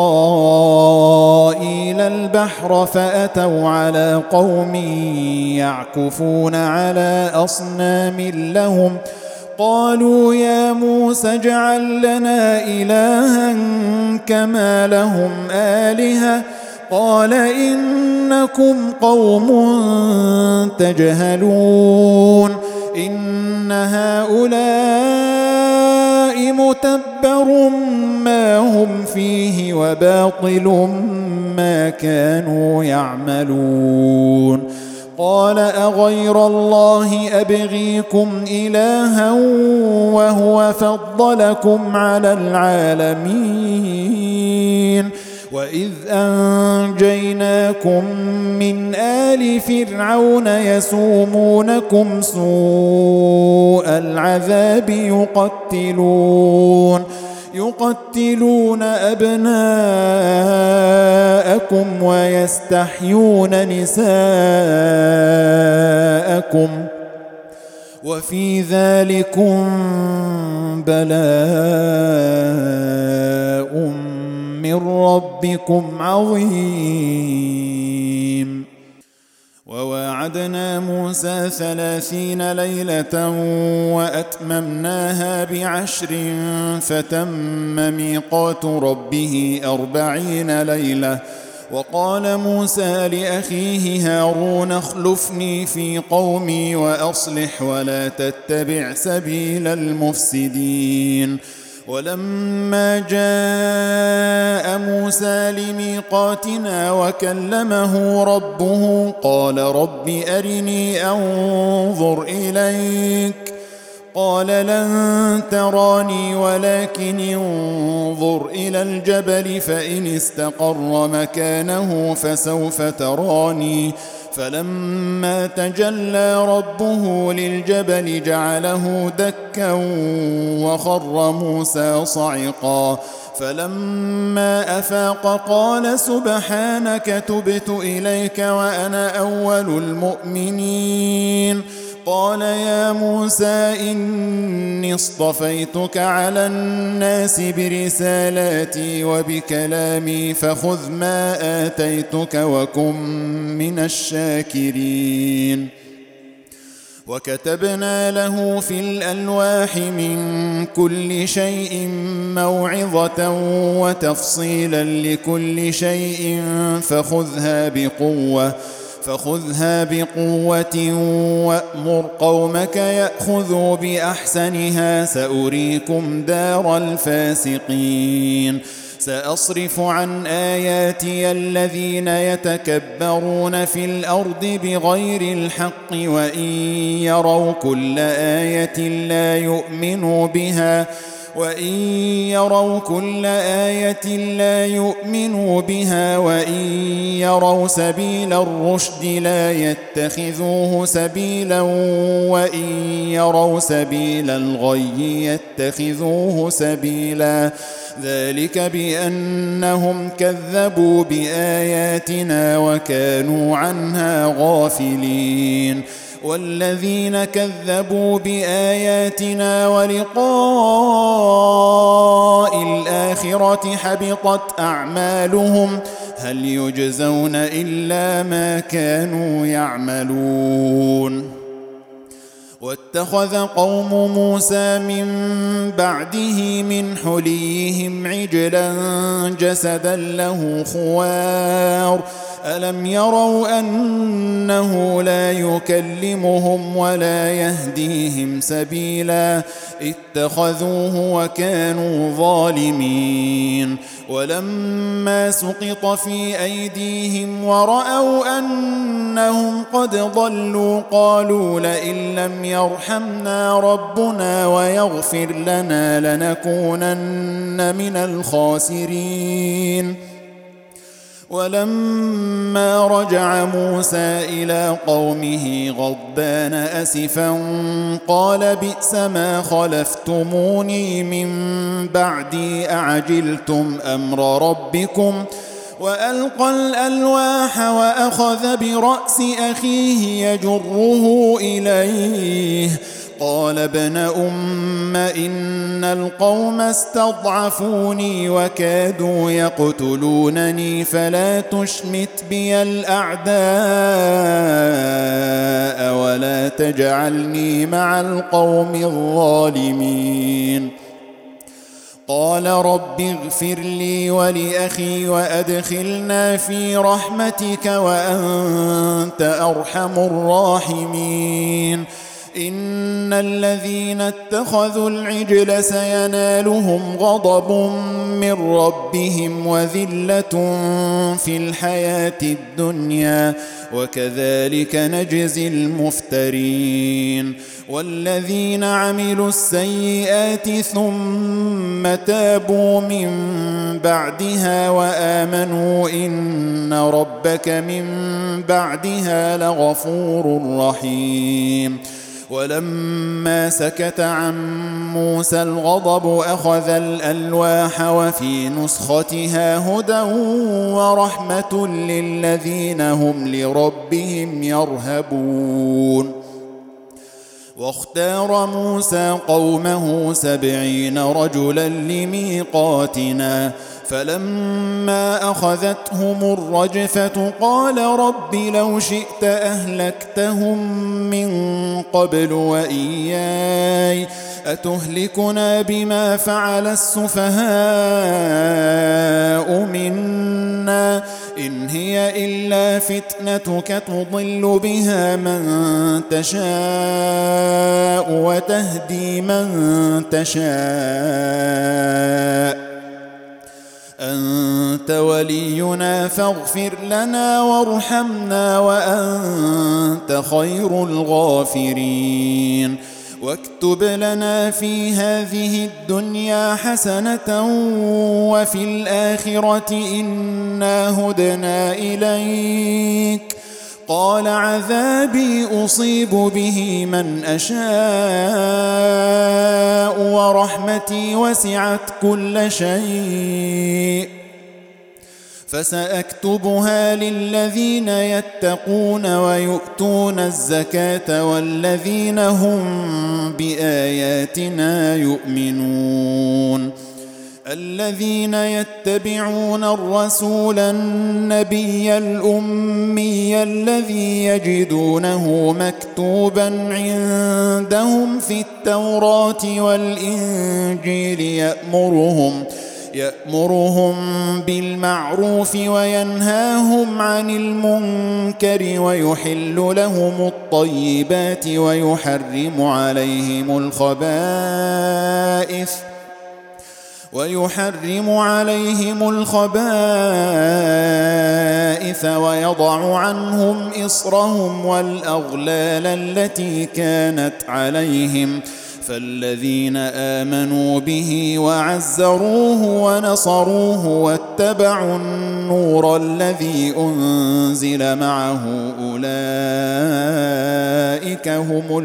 [SPEAKER 1] إسرائيل البحر فأتوا على قوم يعكفون على أصنام لهم قالوا يا موسى اجعل لنا إلها كما لهم آلهة قال إنكم قوم تجهلون إن هؤلاء متبر ما هم فيه وباطل ما كانوا يعملون قال أغير الله أبغيكم إلها وهو فضلكم على العالمين وإذ أنجيناكم من آل فرعون يسومونكم سوء العذاب يقتلون يقتلون أبناءكم ويستحيون نساءكم وفي ذلكم بلاء من ربكم عظيم وواعدنا موسى ثلاثين ليلة وأتممناها بعشر فتم ميقات ربه أربعين ليلة وقال موسى لأخيه هارون اخلفني في قومي وأصلح ولا تتبع سبيل المفسدين ولما جاء موسى لميقاتنا وكلمه ربه قال رب أرني أنظر إليك قال لن تراني ولكن انظر إلى الجبل فإن استقر مكانه فسوف تراني فلما تجلى ربه للجبل جعله دكا وخر موسى صعقا فلما أفاق قال سبحانك تبت إليك وأنا أول المؤمنين قال يا موسى إني اصطفيتك على الناس برسالاتي وبكلامي فخذ ما آتيتك وكن من الشاكرين وكتبنا له في الألواح من كل شيء موعظة وتفصيلا لكل شيء فخذها بقوة فخذها بقوة وأمر قومك يأخذوا بأحسنها سأريكم دار الفاسقين سأصرف عن آياتي الذين يتكبرون في الأرض بغير الحق وإن يروا كل آية لا يؤمنوا بها وإن يروا كل آية لا يؤمنوا بها وإن يروا سبيل الرشد لا يتخذوه سبيلا وإن يروا سبيل الغي يتخذوه سبيلا ذلك بأنهم كذبوا بآياتنا وكانوا عنها غافلين والذين كذبوا بآياتنا ولقاء الآخرة حبطت أعمالهم هل يجزون إلا ما كانوا يعملون واتخذ قوم موسى من بعده من حليهم عجلا جسدا له خوار ألم يروا أنه لا يكلمهم ولا يهديهم سبيلا اتخذوه وكانوا ظالمين ولما سقط في أيديهم ورأوا أنهم قد ضلوا قالوا لئن لم يرحمنا ربنا ويغفر لنا لنكونن من الخاسرين ولما رجع موسى إلى قومه غضبان أسفا قال بئس ما خلفتموني من بعدي أعجلتم أمر ربكم وألقى الألواح وأخذ برأس أخيه يجره إليه قال ابن أم إن القوم استضعفوني وكادوا يقتلونني فلا تشمت بي الأعداء ولا تجعلني مع القوم الظالمين قال رب اغفر لي ولأخي وأدخلنا في رحمتك وأنت أرحم الراحمين إن الذين اتخذوا العجل سينالهم غضب من ربهم وذلة في الحياة الدنيا وكذلك نجزي المفترين والذين عملوا السيئات ثم تابوا من بعدها وآمنوا إن ربك من بعدها لغفور رحيم ولما سكت عن موسى الغضب أخذ الألواح وفي نسختها هدى ورحمة للذين هم لربهم يرهبون واختار موسى قومه سبعين رجلا لميقاتنا فلما أخذتهم الرجفة قال رب لو شئت أهلكتهم من قبل وإياي أتهلكنا بما فعل السفهاء منا إن هي إلا فتنتك تضل بها من تشاء وتهدي من تشاء أنت ولينا فاغفر لنا وارحمنا وأنت خير الغافرين واكتب لنا في هذه الدنيا حسنة وفي الآخرة إنا هدنا إليك قال عذابي أصيب به من أشاء ورحمتي وسعت كل شيء فسأكتبها للذين يتقون ويؤتون الزكاة والذين هم بآياتنا يؤمنون الذين يتبعون الرسول النبي الأمي الذي يجدونه مكتوبا عندهم في التوراة والإنجيل يأمرهم يأمرهم بالمعروف وينهاهم عن المنكر ويحل لهم الطيبات ويحرم عليهم الخبائث ويحرم عليهم الخبائث ويضع عنهم إصرهم والأغلال التي كانت عليهم فالذين آمنوا به وعزروه ونصروه واتبعوا النور الذي أنزل معه أولئك هم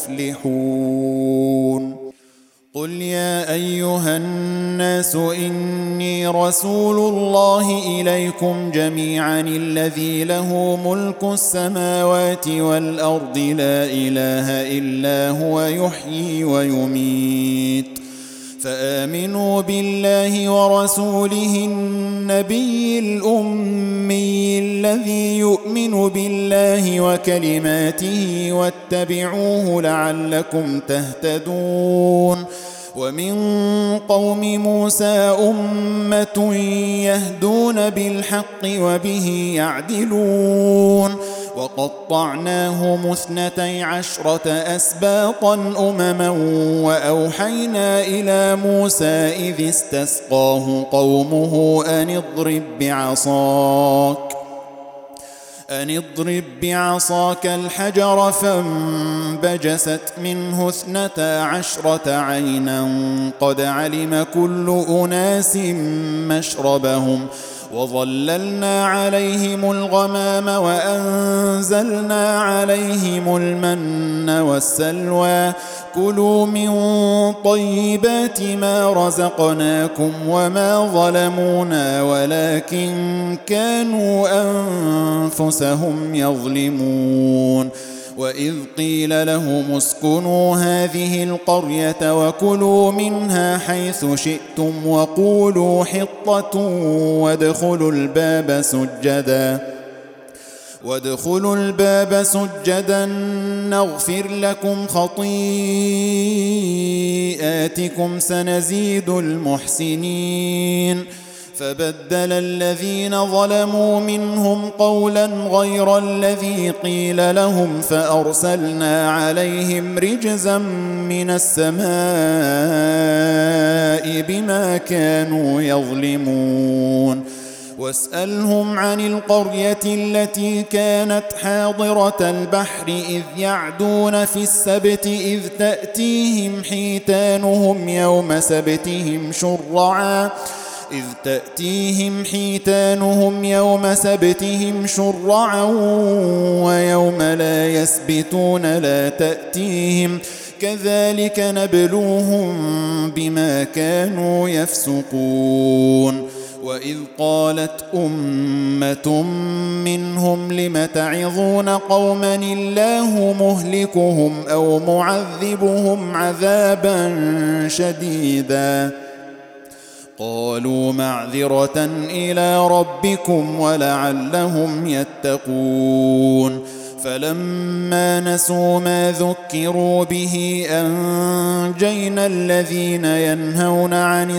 [SPEAKER 1] المفلحون قل يا أيها الناس إني رسول الله إليكم جميعا الذي له ملك السماوات والأرض لا إله إلا هو يحيي ويميت فآمنوا بالله ورسوله النبي الأمي الذي يؤمن بالله وكلماته واتبعوه لعلكم تهتدون. ومن قوم موسى أمة يهدون بالحق وبه يعدلون. وقطعناهم اثنتي عشرة أسباطا أمما وأوحينا إلى موسى إذ استسقاه قومه أن اضرب بعصاك أن اضرب بعصاك الحجر فانبجست منه اثنتا عشرة عينا قد علم كل أناس مشربهم وظللنا عليهم الغمام وأنزلنا عليهم المن والسلوى كلوا من طيبات ما رزقناكم وما ظلمونا ولكن كانوا أنفسهم يظلمون. وإذ قيل لهم اسكنوا هذه القرية وكلوا منها حيث شئتم وقولوا حطة وادخلوا الباب سجدا وادخلوا الباب سجدا نغفر لكم خطيئاتكم سنزيد المحسنين. فبدل الذين ظلموا منهم قولا غير الذي قيل لهم فأرسلنا عليهم رجزا من السماء بما كانوا يظلمون. واسألهم عن القرية التي كانت حاضرة البحر إذ يعدون في السبت إذ تأتيهم حيتانهم يوم سبتهم شرعا إذ تأتيهم حيتانهم يوم سبتهم شرعا ويوم لا يسبتون لا تأتيهم كذلك نبلوهم بما كانوا يفسقون. وإذ قالت أمة منهم لم تعظون قوما الله مهلكهم أو معذبهم عذابا شديدا قالوا معذرة إلى ربكم ولعلهم يتقون. فلما نسوا ما ذكروا به أنجينا الذين ينهون عن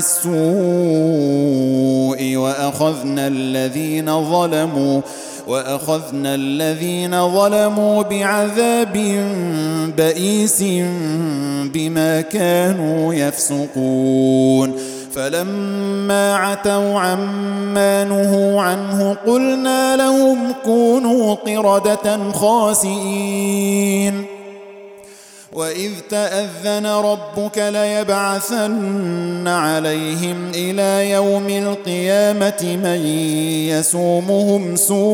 [SPEAKER 1] السوء وأخذنا الذين ظلموا وأخذنا الذين ظلموا بعذاب بئيس بما كانوا يفسقون. فلما عتوا عما نهوا عنه قلنا لهم كونوا قردة خاسئين. وإذ تأذن ربك ليبعثن عليهم إلى يوم القيامة من يسومهم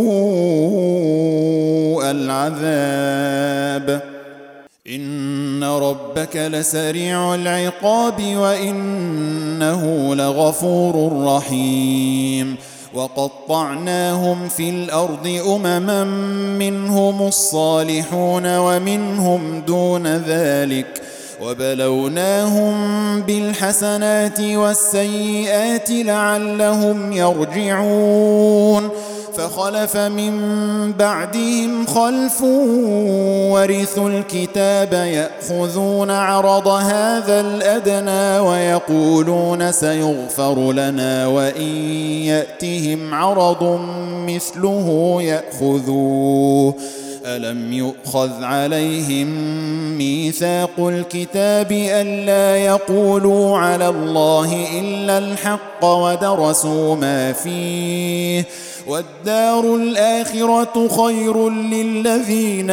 [SPEAKER 1] سوء العذاب إن ربك لسريع العقاب وإنه لغفور رحيم. وقطعناهم في الأرض أمما منهم الصالحون ومنهم دون ذلك وبلوناهم بالحسنات والسيئات لعلهم يرجعون. فخلف من بعدهم خلف ورثوا الكتاب يأخذون عرض هذا الأدنى ويقولون سيغفر لنا وإن يأتهم عرض مثله يأخذوه. ألم يؤخذ عليهم ميثاق الكتاب ألا يقولوا على الله إلا الحق ودرسوا ما فيه والدار الآخرة خير للذين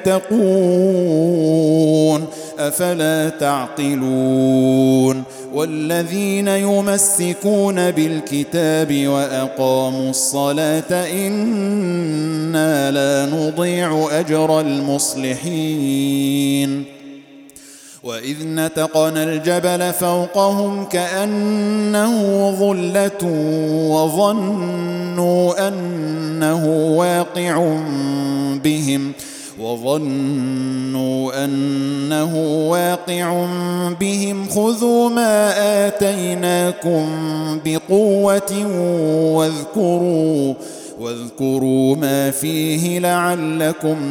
[SPEAKER 1] يتقون أفلا تعقلون. والذين يمسكون بالكتاب وأقاموا الصلاة إنا لا نضيع أجر المصلحين. وإذ نتقنا الجبل فوقهم كأنه ظلة وظنوا أنه واقع بهم وظنوا أنه واقع بهم خذوا ما آتيناكم بقوة واذكروا واذكروا ما فيه لعلكم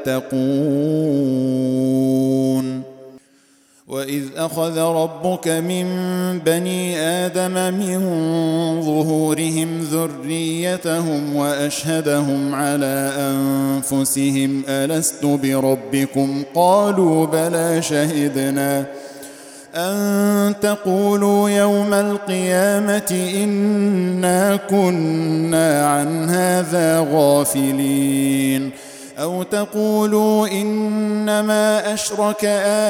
[SPEAKER 1] تتقون. وإذ أخذ ربك من بني آدم من ظهورهم ذريتهم وأشهدهم على أنفسهم ألست بربكم قالوا بلى شهدنا أن تقولوا يوم القيامة إنا كنا عن هذا غافلين أو تقولوا إنما أشرك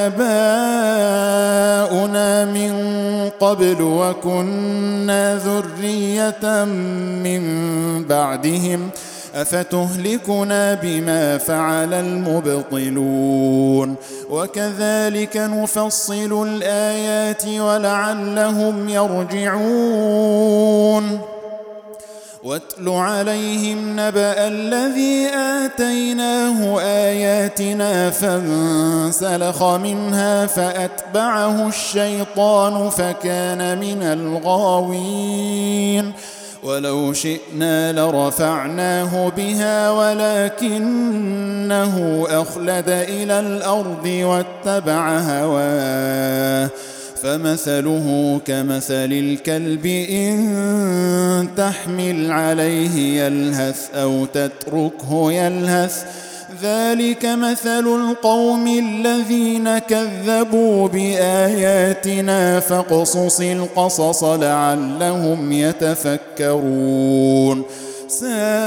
[SPEAKER 1] آباؤنا من قبل وكنا ذرية من بعدهم أفتهلكنا بما فعل المبطلون وكذلك نفصل الآيات ولعلهم يرجعون. واتل عليهم نبأ الذي آتيناه آياتنا فانسلخ منها فأتبعه الشيطان فكان من الغاوين ولو شئنا لرفعناه بها ولكنه أخلد إلى الأرض واتبع هواه فمثله كمثل الكلب إن تحمل عليه يلهث أو تتركه يلهث ذلك مثل القوم الذين كذبوا بآياتنا فاقصص القصص لعلهم يتفكرون. ساء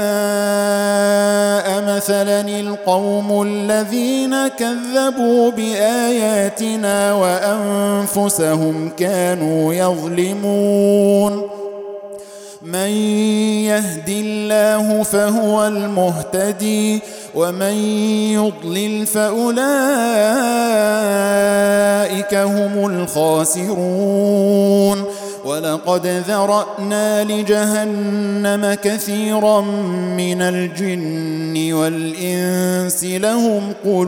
[SPEAKER 1] مثلا القوم الذين كذبوا بآياتنا وأنفسهم كانوا يظلمون. من يهد الله فهو المهتدي ومن يضلل فأولئك هم الخاسرون. ولقد ذرأنا لجهنم كثيرا من الجن والإنس لهم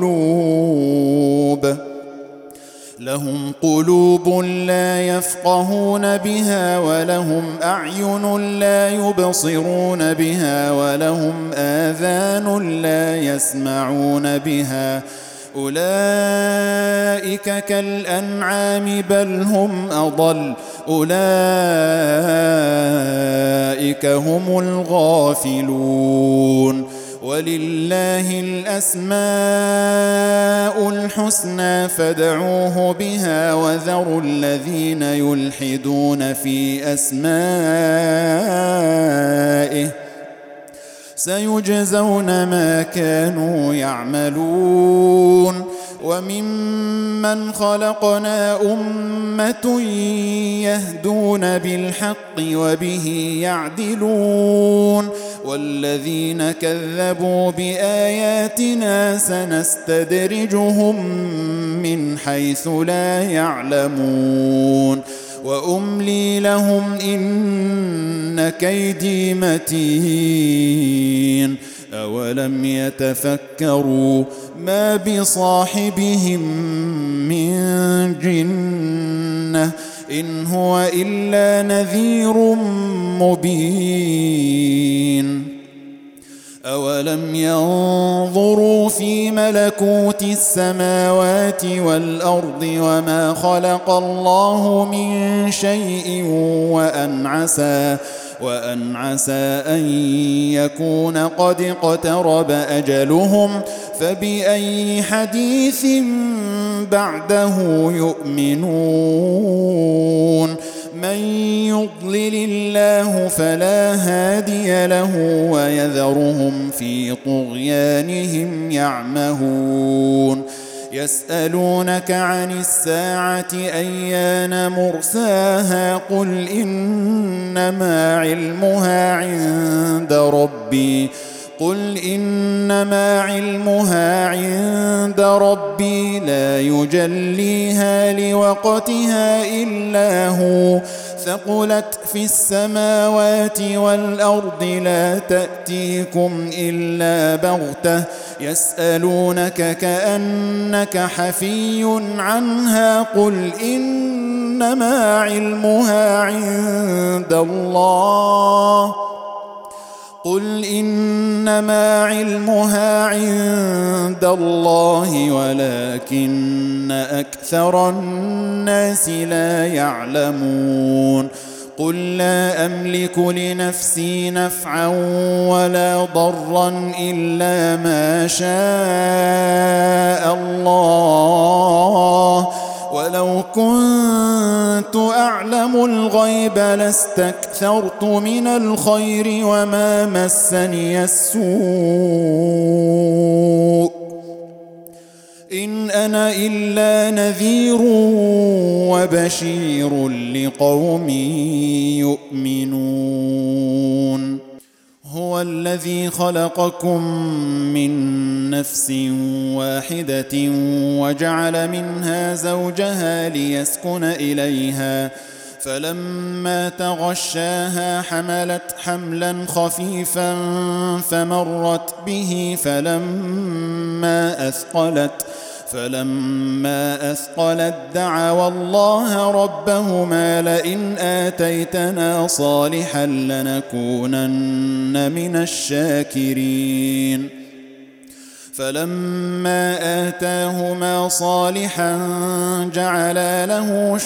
[SPEAKER 1] قلوب لهم قلوب لا يفقهون بها ولهم أعين لا يبصرون بها ولهم آذان لا يسمعون بها أولئك كالأنعام بل هم أضل أولئك هم الغافلون. ولله الأسماء الحسنى فادعوه بها وذروا الذين يلحدون في أسمائه سيجزون ما كانوا يعملون. وممن خلقنا أمة يهدون بالحق وبه يعدلون والذين كذبوا بآياتنا سنستدرجهم من حيث لا يعلمون وأملي لهم إن كيدي متين. أولم يتفكروا ما بصاحبهم من جنة إن هو إلا نذير مبين. أولم ينظروا في ملكوت السماوات والأرض وما خلق الله من شيء وأن عسى وأن عسى أن يكون قد اقترب أجلهم فبأي حديث بعده يؤمنون. من يضلل الله فلا هادي له ويذرهم في طغيانهم يعمهون. يسألونك عن الساعة أيان مرساها قل إنما علمها عند ربي قل إنما علمها عند ربي لا يجليها لوقتها إلا هو ثقلت في السماوات والأرض لا تأتيكم إلا بغتة يسألونك كأنك حفي عنها قل إنما علمها عند الله قل إنما علمها عند الله ولكن أكثر الناس لا يعلمون قل لا أملك لنفسي نفعا ولا ضرا إلا ما شاء الله ولو كنت أعلم الغيب لاستكثرت من الخير وما مسني السوء إن أنا إلا نذير وبشير لقوم يؤمنون هو الذي خلقكم من نفس واحدة وجعل منها زوجها ليسكن إليها فلما تغشاها حملت حملا خفيفا فمرت به فلما أثقلت فلما أثقلت دعوا الله ربهما لئن آتيتنا صالحا لنكونن من الشاكرين فلما آتاهما صالحا جعلا له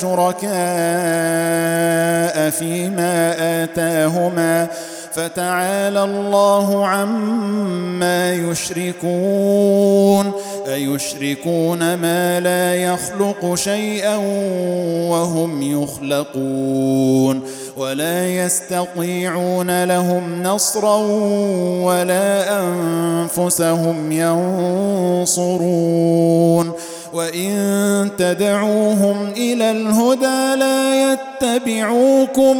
[SPEAKER 1] شركاء فيما آتاهما فتعالى الله عما يشركون أيشركون ما لا يخلق شيئا وهم يخلقون ولا يستطيعون لهم نصرا ولا أنفسهم ينصرون وإن تدعوهم إلى الهدى لا يتبعوكم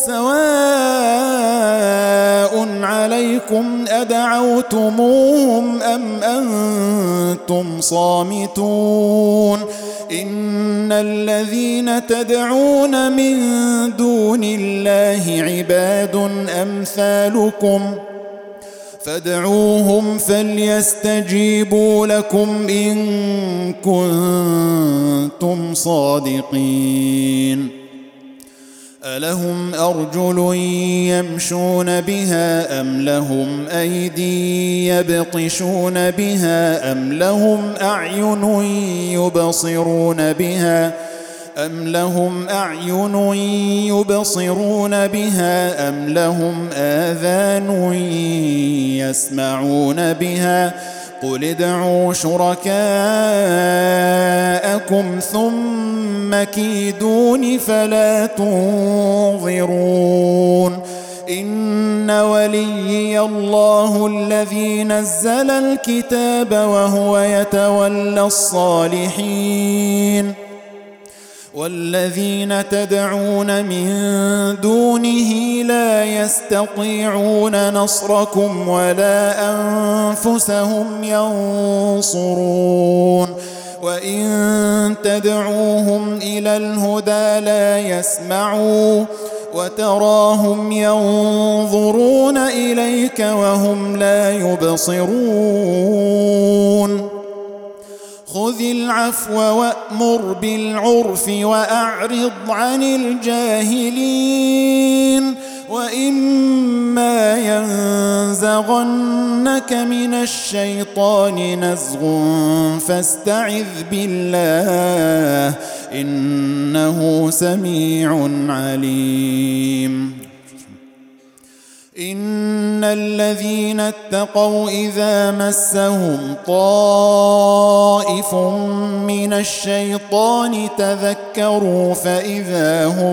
[SPEAKER 1] سواء عليكم أدعوتموهم أم أنتم صامتون إن الذين تدعون من دون الله عباد أمثالكم فادعوهم فليستجيبوا لكم إن كنتم صادقين ألهم أرجل يمشون بها أم لهم أيدي يبطشون بها أم لهم أعين يبصرون بها أم لهم أعين يبصرون بها أم لهم آذان يسمعون بها قل ادعوا شركاءكم ثم كيدون فلا تنظرون إن وليي الله الذي نزل الكتاب وهو يتولى الصالحين والذين تدعون من دونه لا يستطيعون نصركم ولا أنفسهم ينصرون وإن تدعوهم إلى الهدى لا يسمعوا وتراهم ينظرون إليك وهم لا يبصرون خذ العفو وأمر بالعرف وأعرض عن الجاهلين وإما ينزغنك من الشيطان نزغ فاستعذ بالله إنه سميع عليم إن الذين اتقوا إذا مسهم طائف من الشيطان تذكروا فإذا هم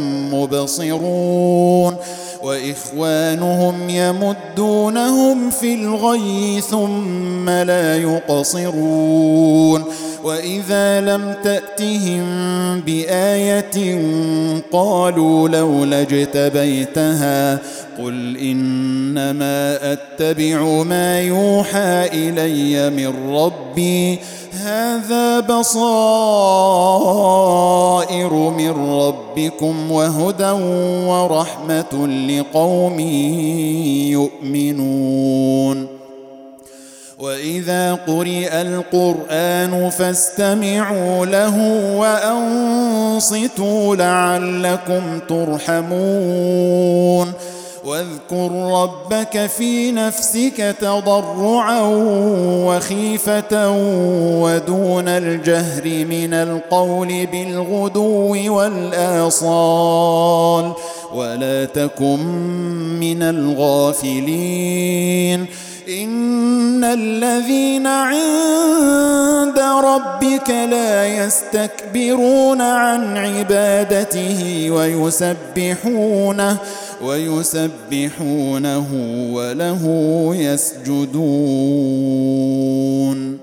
[SPEAKER 1] مبصرون وإخوانهم يمدونهم في الغي ثم لا يقصرون وإذا لم تأتهم بآية قالوا لولا اجتبيتها قل إنما أتبع ما يوحى إلي من ربي هذا بصائر من ربكم وهدى ورحمة لقوم يؤمنون وإذا قرئ القرآن فاستمعوا له وأنصتوا لعلكم ترحمون واذكر ربك في نفسك تضرعا وخيفة ودون الجهر من القول بالغدو والآصال ولا تكن من الغافلين إن الذين عند ربك لا يستكبرون عن عبادته ويسبحونه ويسبحونه وله يسجدون